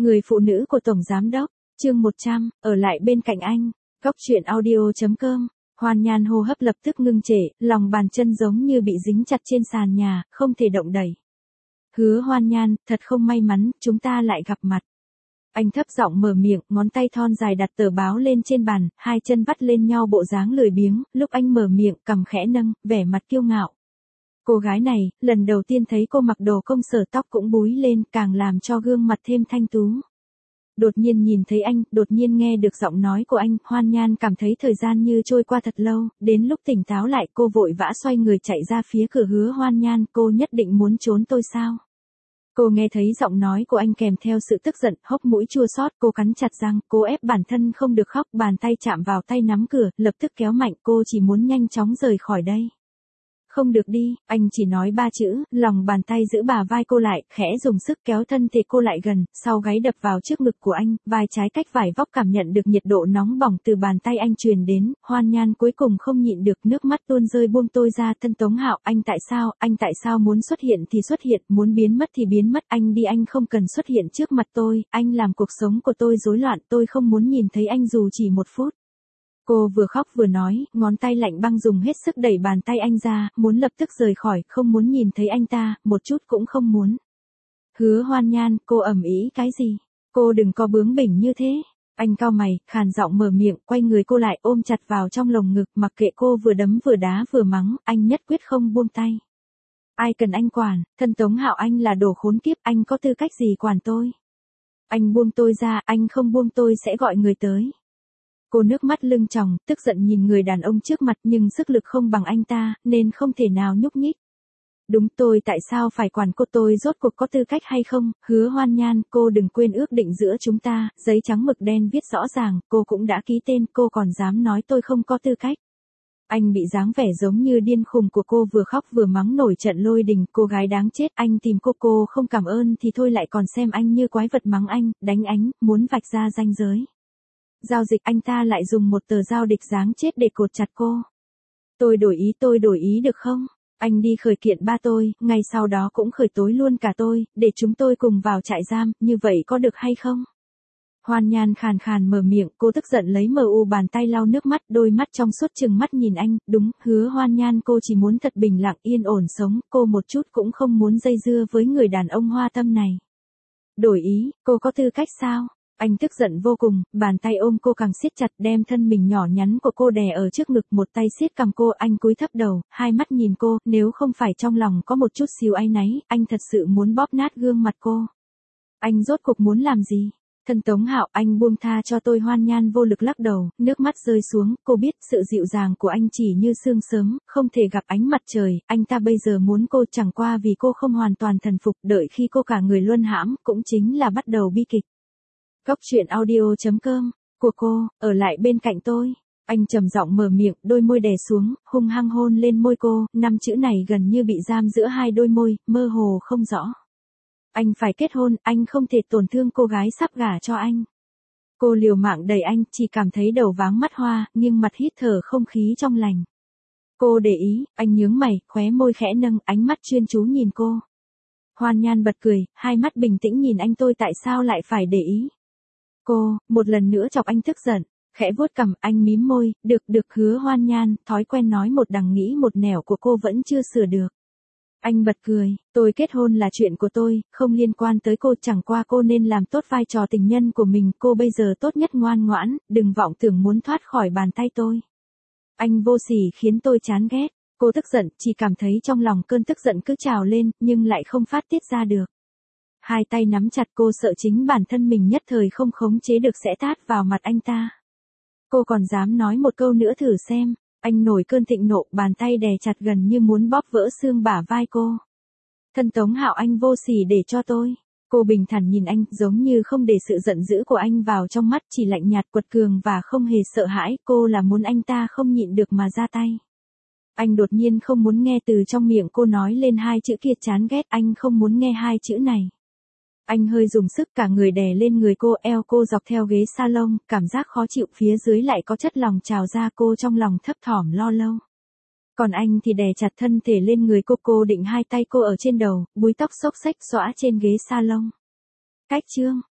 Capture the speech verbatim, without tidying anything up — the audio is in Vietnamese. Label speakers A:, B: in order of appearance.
A: Người phụ nữ của Tổng Giám Đốc, chương một trăm, ở lại bên cạnh anh, góc truyện audio.com. Hoan Nhan hô hấp lập tức ngưng trệ, lòng bàn chân giống như bị dính chặt trên sàn nhà, không thể động đậy. Hứa Hoan Nhan, thật không may mắn, chúng ta lại gặp mặt. Anh thấp giọng mở miệng, ngón tay thon dài đặt tờ báo lên trên bàn, hai chân vắt lên nhau bộ dáng lười biếng, lúc anh mở miệng, cằm khẽ nâng, vẻ mặt kiêu ngạo. Cô gái này, lần đầu tiên thấy cô mặc đồ công sở tóc cũng búi lên, càng làm cho gương mặt thêm thanh tú. Đột nhiên nhìn thấy anh, đột nhiên nghe được giọng nói của anh, Hoan Nhan cảm thấy thời gian như trôi qua thật lâu, đến lúc tỉnh táo lại cô vội vã xoay người chạy ra phía cửa. Hứa Hoan Nhan, cô nhất định muốn trốn tôi sao? Cô nghe thấy giọng nói của anh kèm theo sự tức giận, hốc mũi chua xót, cô cắn chặt răng, cố ép bản thân không được khóc, bàn tay chạm vào tay nắm cửa, lập tức kéo mạnh, cô chỉ muốn nhanh chóng rời khỏi đây. Không được đi, anh chỉ nói ba chữ, lòng bàn tay giữ bà vai cô lại, khẽ dùng sức kéo thân thể cô lại gần, sau gáy đập vào trước ngực của anh, vai trái cách vải vóc cảm nhận được nhiệt độ nóng bỏng từ bàn tay anh truyền đến, Hoan Nhan cuối cùng không nhịn được, nước mắt tuôn rơi. Buông tôi ra. Thân Tống Hạo, anh tại sao, anh tại sao muốn xuất hiện thì xuất hiện, muốn biến mất thì biến mất, anh đi, anh không cần xuất hiện trước mặt tôi, anh làm cuộc sống của tôi rối loạn, tôi không muốn nhìn thấy anh dù chỉ một phút. Cô vừa khóc vừa nói, ngón tay lạnh băng dùng hết sức đẩy bàn tay anh ra, muốn lập tức rời khỏi, không muốn nhìn thấy anh ta, một chút cũng không muốn. Hứa Hoan Nhan, cô ầm ĩ cái gì? Cô đừng có bướng bỉnh như thế. Anh cau mày, khàn giọng mở miệng, quay người cô lại, ôm chặt vào trong lồng ngực, mặc kệ cô vừa đấm vừa đá vừa mắng, anh nhất quyết không buông tay. Ai cần anh quản, thân Tống Hạo, anh là đồ khốn kiếp, anh có tư cách gì quản tôi? Anh buông tôi ra, anh không buông tôi sẽ gọi người tới. Cô nước mắt lưng tròng, tức giận nhìn người đàn ông trước mặt, nhưng sức lực không bằng anh ta, nên không thể nào nhúc nhích. Đúng, tôi tại sao phải quản cô, tôi rốt cuộc có tư cách hay không? Hứa Hoan Nhan, cô đừng quên ước định giữa chúng ta, giấy trắng mực đen viết rõ ràng, cô cũng đã ký tên, cô còn dám nói tôi không có tư cách. Anh bị dáng vẻ giống như điên khùng của cô vừa khóc vừa mắng nổi trận lôi đình, cô gái đáng chết, anh tìm cô, cô không cảm ơn thì thôi lại còn xem anh như quái vật, mắng anh, đánh anh, muốn vạch ra ranh giới. Giao dịch, anh ta lại dùng một tờ giao dịch dáng chết để cột chặt cô. Tôi đổi ý, tôi đổi ý được không? Anh đi khởi kiện ba tôi, ngày sau đó cũng khởi tố luôn cả tôi, để chúng tôi cùng vào trại giam, như vậy có được hay không? Hoan Nhan khàn khàn mở miệng, cô tức giận lấy mờ u bàn tay lau nước mắt, đôi mắt trong suốt trừng mắt nhìn anh, đúng, Hứa Hoan Nhan, cô chỉ muốn thật bình lặng yên ổn sống, cô một chút cũng không muốn dây dưa với người đàn ông hoa tâm này. Đổi ý, cô có tư cách sao? Anh tức giận vô cùng, bàn tay ôm cô càng siết chặt, đem thân mình nhỏ nhắn của cô đè ở trước ngực, một tay siết cằm cô, anh cúi thấp đầu, hai mắt nhìn cô, nếu không phải trong lòng có một chút xíu áy náy, anh thật sự muốn bóp nát gương mặt cô. Anh rốt cuộc muốn làm gì? Thân Tống Hạo, anh buông tha cho tôi. Hoan Nhan vô lực lắc đầu, nước mắt rơi xuống, cô biết sự dịu dàng của anh chỉ như sương sớm, không thể gặp ánh mặt trời, anh ta bây giờ muốn cô chẳng qua vì cô không hoàn toàn thần phục, đợi khi cô cả người luân hãm, cũng chính là bắt đầu bi kịch. Góc truyện audio.com, của cô, ở lại bên cạnh tôi. Anh trầm giọng mở miệng, đôi môi đè xuống, hung hăng hôn lên môi cô, năm chữ này gần như bị giam giữa hai đôi môi, mơ hồ không rõ. Anh phải kết hôn, anh không thể tổn thương cô gái sắp gả cho anh. Cô liều mạng đẩy anh, chỉ cảm thấy đầu váng mắt hoa, nhưng mặt hít thở không khí trong lành. Cô để ý, anh nhướng mày, khóe môi khẽ nâng, ánh mắt chuyên chú nhìn cô. Hoan Nhan bật cười, hai mắt bình tĩnh nhìn anh, tôi tại sao lại phải để ý? Cô, một lần nữa chọc anh tức giận, khẽ vuốt cằm, anh mím môi, được được. Hứa Hoan Nhan, thói quen nói một đằng nghĩ một nẻo của cô vẫn chưa sửa được. Anh bật cười, tôi kết hôn là chuyện của tôi, không liên quan tới cô, chẳng qua cô nên làm tốt vai trò tình nhân của mình, cô bây giờ tốt nhất ngoan ngoãn, đừng vọng tưởng muốn thoát khỏi bàn tay tôi. Anh vô sỉ khiến tôi chán ghét, cô tức giận, chỉ cảm thấy trong lòng cơn tức giận cứ trào lên, nhưng lại không phát tiết ra được. Hai tay nắm chặt, cô sợ chính bản thân mình nhất thời không khống chế được sẽ tát vào mặt anh ta. Cô còn dám nói một câu nữa thử xem. Anh nổi cơn thịnh nộ, bàn tay đè chặt gần như muốn bóp vỡ xương bả vai cô. Thân Tống Hạo, anh vô sỉ để cho tôi. Cô bình thản nhìn anh, giống như không để sự giận dữ của anh vào trong mắt, chỉ lạnh nhạt quật cường và không hề sợ hãi, cô là muốn anh ta không nhịn được mà ra tay. Anh đột nhiên không muốn nghe từ trong miệng cô nói lên hai chữ kia, chán ghét, anh không muốn nghe hai chữ này. Anh hơi dùng sức, cả người đè lên người cô, eo cô dọc theo ghế salon, cảm giác khó chịu, phía dưới lại có chất lòng trào ra, cô trong lòng thấp thỏm lo lâu. Còn anh thì đè chặt thân thể lên người cô, cô định hai tay cô ở trên đầu, búi tóc xốc xếch xõa trên ghế salon. Cách chương.